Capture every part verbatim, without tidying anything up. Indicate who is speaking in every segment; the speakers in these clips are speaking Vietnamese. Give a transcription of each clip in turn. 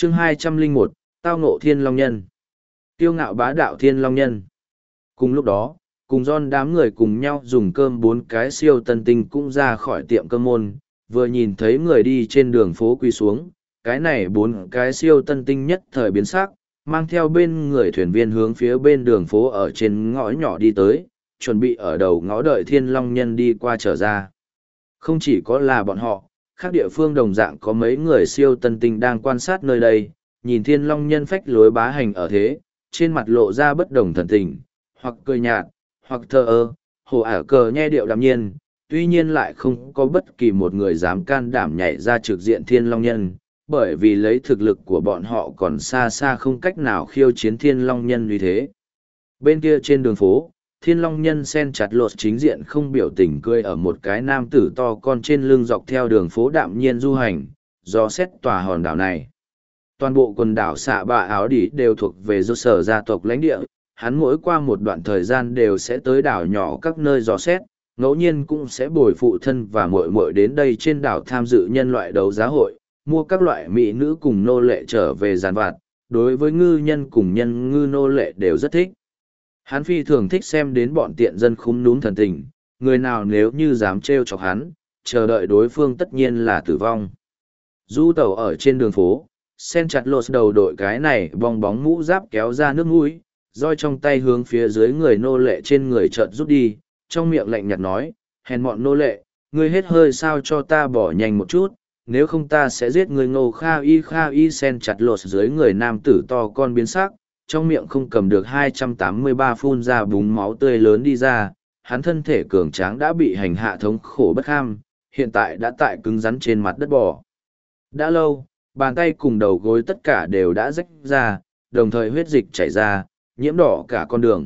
Speaker 1: chương hai trăm lẻ một, tao ngộ thiên long nhân. Tiêu ngạo bá đạo thiên long nhân. Cùng lúc đó, cùng John đám người cùng nhau dùng cơm bốn cái siêu tân tinh cũng ra khỏi tiệm cơm môn, vừa nhìn thấy người đi trên đường phố quỳ xuống, cái này bốn cái siêu tân tinh nhất thời biến sắc, mang theo bên người thuyền viên hướng phía bên đường phố ở trên ngõ nhỏ đi tới, chuẩn bị ở đầu ngõ đợi thiên long nhân đi qua trở ra. Không chỉ có là bọn họ, khác địa phương đồng dạng có mấy người siêu tân tinh đang quan sát nơi đây, nhìn thiên long nhân phách lối bá hành ở thế, trên mặt lộ ra bất đồng thần tình, hoặc cười nhạt, hoặc thờ ơ, hồ ả cờ nhe điệu đạm nhiên, tuy nhiên lại không có bất kỳ một người dám can đảm nhảy ra trực diện thiên long nhân, bởi vì lấy thực lực của bọn họ còn xa xa không cách nào khiêu chiến thiên long nhân như thế. Bên kia trên đường phố, thiên long nhân sen chặt lột chính diện không biểu tình cười ở một cái nam tử to con trên lưng dọc theo đường phố đạm nhiên du hành, do xét tòa hòn đảo này. Toàn bộ quần đảo xạ bạ áo đỉ đều thuộc về do sở gia tộc lãnh địa, hắn mỗi qua một đoạn thời gian đều sẽ tới đảo nhỏ các nơi dò xét, ngẫu nhiên cũng sẽ bồi phụ thân và muội muội đến đây trên đảo tham dự nhân loại đấu giá hội, mua các loại mỹ nữ cùng nô lệ trở về giàn vặt, đối với ngư nhân cùng nhân ngư nô lệ đều rất thích. Hắn phi thường thích xem đến bọn tiện dân khúm núm thần tình, người nào nếu như dám trêu chọc hắn, chờ đợi đối phương tất nhiên là tử vong. Du tàu ở trên đường phố, sen chặt lột đầu đội cái này bong bóng mũ giáp kéo ra nước mũi, roi trong tay hướng phía dưới người nô lệ trên người chợt rút đi, trong miệng lạnh nhạt nói, hèn mọn nô lệ, ngươi hết hơi sao cho ta bỏ nhanh một chút, nếu không ta sẽ giết người. Ngô Kha Y Kha Y sen chặt lột dưới người nam tử to con biến sắc, trong miệng không cầm được hai trăm tám mươi ba phun ra búng máu tươi lớn đi ra, hắn thân thể cường tráng đã bị hành hạ thống khổ bất kham, hiện tại đã tại cứng rắn trên mặt đất bò. Đã lâu, bàn tay cùng đầu gối tất cả đều đã rách ra, đồng thời huyết dịch chảy ra, nhiễm đỏ cả con đường.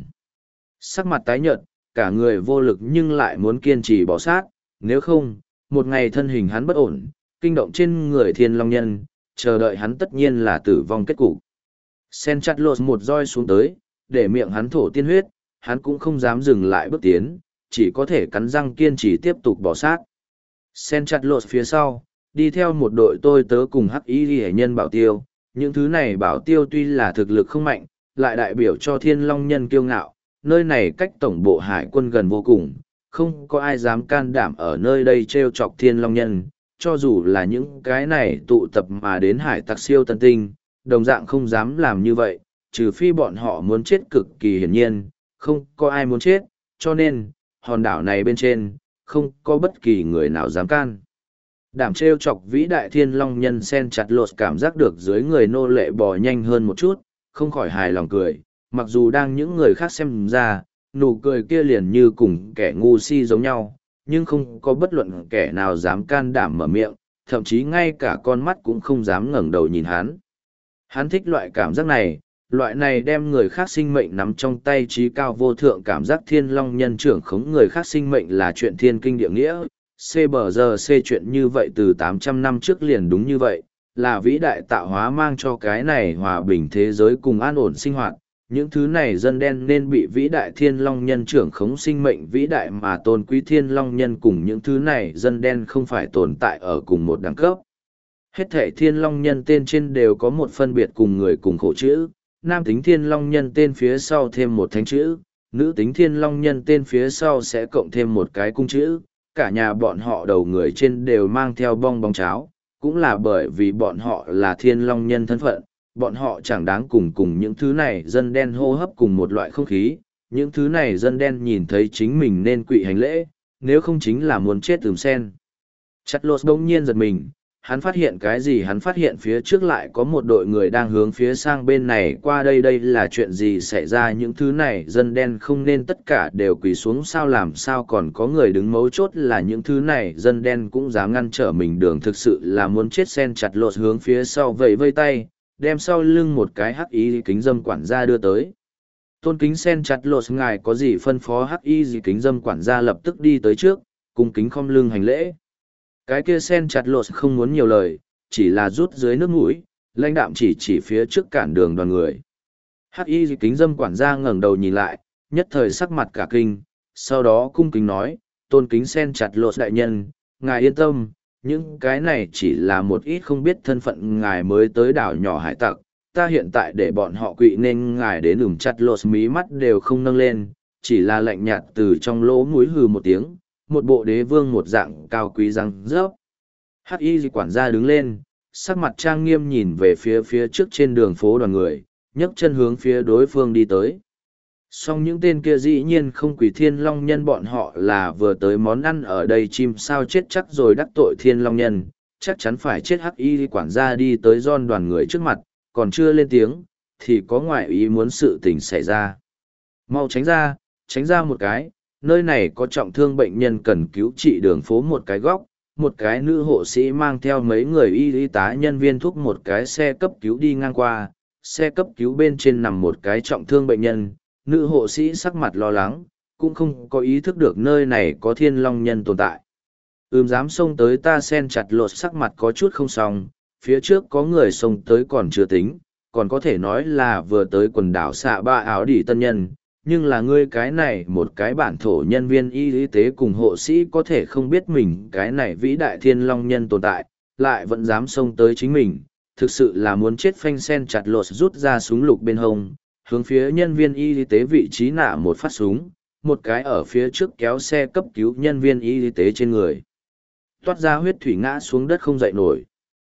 Speaker 1: Sắc mặt tái nhợt, cả người vô lực nhưng lại muốn kiên trì bỏ sát, nếu không, một ngày thân hình hắn bất ổn, kinh động trên người thiên long nhân, chờ đợi hắn tất nhiên là tử vong kết cục. Sen chặt lột một roi xuống tới, để miệng hắn thổ tiên huyết, hắn cũng không dám dừng lại bước tiến, chỉ có thể cắn răng kiên trì tiếp tục bỏ sát. Sen chặt lột phía sau, đi theo một đội tôi tớ cùng hắc y ghi nhân bảo tiêu, những thứ này bảo tiêu tuy là thực lực không mạnh, lại đại biểu cho thiên long nhân kiêu ngạo, nơi này cách tổng bộ hải quân gần vô cùng, không có ai dám can đảm ở nơi đây trêu chọc thiên long nhân, cho dù là những cái này tụ tập mà đến hải tặc siêu tân tinh, đồng dạng không dám làm như vậy, trừ phi bọn họ muốn chết cực kỳ hiển nhiên, không có ai muốn chết, cho nên, hòn đảo này bên trên, không có bất kỳ người nào dám can. Đảm trêu chọc vĩ đại thiên long nhân sen chặt lột cảm giác được dưới người nô lệ bò nhanh hơn một chút, không khỏi hài lòng cười, mặc dù đang những người khác xem ra, nụ cười kia liền như cùng kẻ ngu si giống nhau, nhưng không có bất luận kẻ nào dám can đảm mở miệng, thậm chí ngay cả con mắt cũng không dám ngẩng đầu nhìn hắn. Hắn thích loại cảm giác này, loại này đem người khác sinh mệnh nắm trong tay trí cao vô thượng cảm giác thiên long nhân trưởng khống người khác sinh mệnh là chuyện thiên kinh địa nghĩa. C bờ giờ C chuyện như vậy từ tám trăm năm trước liền đúng như vậy, là vĩ đại tạo hóa mang cho cái này hòa bình thế giới cùng an ổn sinh hoạt. Những thứ này dân đen nên bị vĩ đại thiên long nhân trưởng khống sinh mệnh vĩ đại mà tôn quý thiên long nhân cùng những thứ này dân đen không phải tồn tại ở cùng một đẳng cấp. Hết thể thiên long nhân tên trên đều có một phân biệt cùng người cùng khổ chữ, nam tính thiên long nhân tên phía sau thêm một thánh chữ, nữ tính thiên long nhân tên phía sau sẽ cộng thêm một cái cung chữ, cả nhà bọn họ đầu người trên đều mang theo bong bóng cháo, cũng là bởi vì bọn họ là thiên long nhân thân phận, bọn họ chẳng đáng cùng cùng những thứ này dân đen hô hấp cùng một loại không khí, những thứ này dân đen nhìn thấy chính mình nên quỵ hành lễ, nếu không chính là muốn chết tùm sen. Chặt lột đông nhiên giật mình, hắn phát hiện cái gì? Hắn phát hiện phía trước lại có một đội người đang hướng phía sang bên này qua đây. Đây là chuyện gì xảy ra? Những thứ này dân đen không nên tất cả đều quỳ xuống sao? Làm sao còn có người đứng? Mấu chốt là những thứ này dân đen cũng dám ngăn trở mình đường, thực sự là muốn chết. Sen chặt lột hướng phía sau vẫy vây tay, đem sau lưng một cái hắc y kính dâm quản gia đưa tới. Tôn kính sen chặt lột, ngài có gì phân phó? Hắc y kính dâm quản gia lập tức đi tới trước, cung kính khom lưng hành lễ. Cái kia sen chặt lột không muốn nhiều lời, chỉ là rút dưới nước mũi, lãnh đạm chỉ chỉ phía trước cản đường đoàn người. Hắc y kính dâm quản gia ngẩng đầu nhìn lại, nhất thời sắc mặt cả kinh, sau đó cung kính nói, tôn kính sen chặt lột đại nhân, ngài yên tâm, những cái này chỉ là một ít không biết thân phận ngài mới tới đảo nhỏ hải tặc, ta hiện tại để bọn họ quỵ nên ngài đến ửng chặt lột mí mắt đều không nâng lên, chỉ là lạnh nhạt từ trong lỗ mũi hừ một tiếng, một bộ đế vương một dạng cao quý răng rớp. Hắc y quản gia đứng lên, sắc mặt trang nghiêm nhìn về phía phía trước trên đường phố đoàn người, nhấc chân hướng phía đối phương đi tới. Song những tên kia dĩ nhiên không quỷ thiên long nhân, bọn họ là vừa tới món ăn ở đây chim sao chết chắc rồi đắc tội thiên long nhân, chắc chắn phải chết. Hắc y quản gia đi tới John đoàn người trước mặt, còn chưa lên tiếng, thì có ngoại ý muốn sự tình xảy ra. Mau tránh ra, tránh ra một cái, nơi này có trọng thương bệnh nhân cần cứu trị. Đường phố một cái góc, một cái nữ hộ sĩ mang theo mấy người y y tá nhân viên thuốc một cái xe cấp cứu đi ngang qua, xe cấp cứu bên trên nằm một cái trọng thương bệnh nhân. Nữ hộ sĩ sắc mặt lo lắng, cũng không có ý thức được nơi này có thiên long nhân tồn tại. Ừm dám xông tới ta sen chặt lột sắc mặt có chút không xong, phía trước có người xông tới còn chưa tính, còn có thể nói là vừa tới quần đảo xạ ba áo đỉ tân nhân, nhưng là ngươi cái này một cái bản thổ nhân viên y tế cùng hộ sĩ có thể không biết mình cái này vĩ đại thiên long nhân tồn tại, lại vẫn dám xông tới chính mình, thực sự là muốn chết. Phanh sen chặt lột rút ra súng lục bên hông, hướng phía nhân viên y tế vị trí nã một phát súng, một cái ở phía trước kéo xe cấp cứu nhân viên y tế trên người. Toát ra huyết thủy ngã xuống đất không dậy nổi.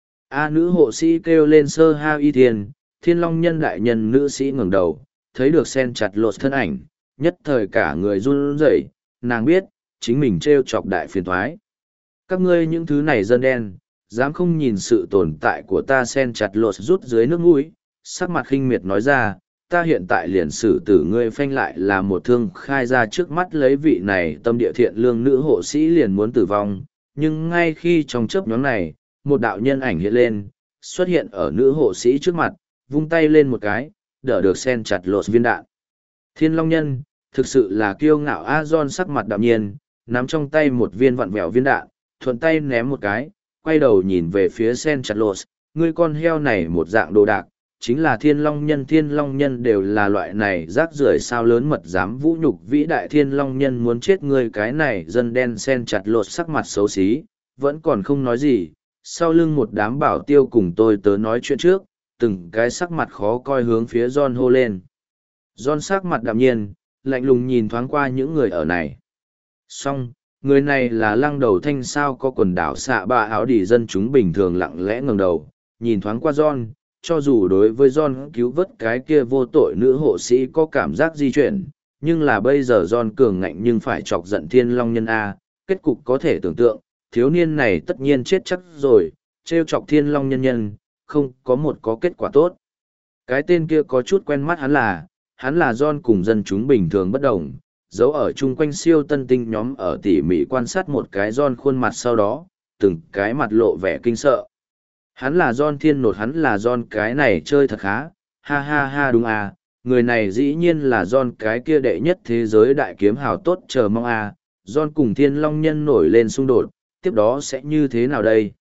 Speaker 1: A nữ hộ sĩ kêu lên sơ ha y thiên, thiên long nhân đại nhân nữ sĩ ngẩng đầu, thấy được sen chặt lột thân ảnh, nhất thời cả người run rẩy, nàng biết, chính mình trêu chọc đại phiền thoái. Các ngươi những thứ này dân đen, dám không nhìn sự tồn tại của ta. Sen chặt lột rút dưới nước mũi, sắc mặt khinh miệt nói ra, ta hiện tại liền xử tử ngươi. Phanh lại là một thương khai ra trước mắt, lấy vị này tâm địa thiện lương nữ hộ sĩ liền muốn tử vong, nhưng ngay khi trong chớp nhoáng này, một đạo nhân ảnh hiện lên, xuất hiện ở nữ hộ sĩ trước mặt, vung tay lên một cái, đỡ được sen chặt lột viên đạn. Thiên long nhân, thực sự là kiêu ngạo. A John sắc mặt đạm nhiên, nắm trong tay một viên vặn vẹo viên đạn, thuận tay ném một cái, quay đầu nhìn về phía sen chặt lột, ngươi con heo này một dạng đồ đạc, chính là thiên long nhân. Thiên long nhân đều là loại này rác rưởi sao lớn mật dám vũ nhục vĩ đại thiên long nhân, muốn chết ngươi cái này dân đen. Sen chặt lột sắc mặt xấu xí, vẫn còn không nói gì, sau lưng một đám bảo tiêu cùng tôi tớ nói chuyện trước, từng cái sắc mặt khó coi hướng phía John hô lên. John sắc mặt đạm nhiên, lạnh lùng nhìn thoáng qua những người ở này. Xong, người này là lăng đầu thanh sao có quần đảo xạ ba áo đỉ dân chúng bình thường lặng lẽ ngẩng đầu, nhìn thoáng qua John, cho dù đối với John cứu vớt cái kia vô tội nữ hộ sĩ có cảm giác di chuyển, nhưng là bây giờ John cường ngạnh nhưng phải chọc giận thiên long nhân A, kết cục có thể tưởng tượng, thiếu niên này tất nhiên chết chắc rồi, trêu chọc thiên long nhân nhân, không có một có kết quả tốt. Cái tên kia có chút quen mắt, hắn là, hắn là John cùng dân chúng bình thường bất đồng, giấu ở chung quanh siêu tân tinh nhóm ở tỉ mỉ quan sát một cái John khuôn mặt sau đó, từng cái mặt lộ vẻ kinh sợ. Hắn là John thiên nột, hắn là John cái này chơi thật khá, ha ha ha đúng à, người này dĩ nhiên là John cái kia đệ nhất thế giới đại kiếm hào tốt chờ mong à, John cùng thiên long nhân nổi lên xung đột, tiếp đó sẽ như thế nào đây?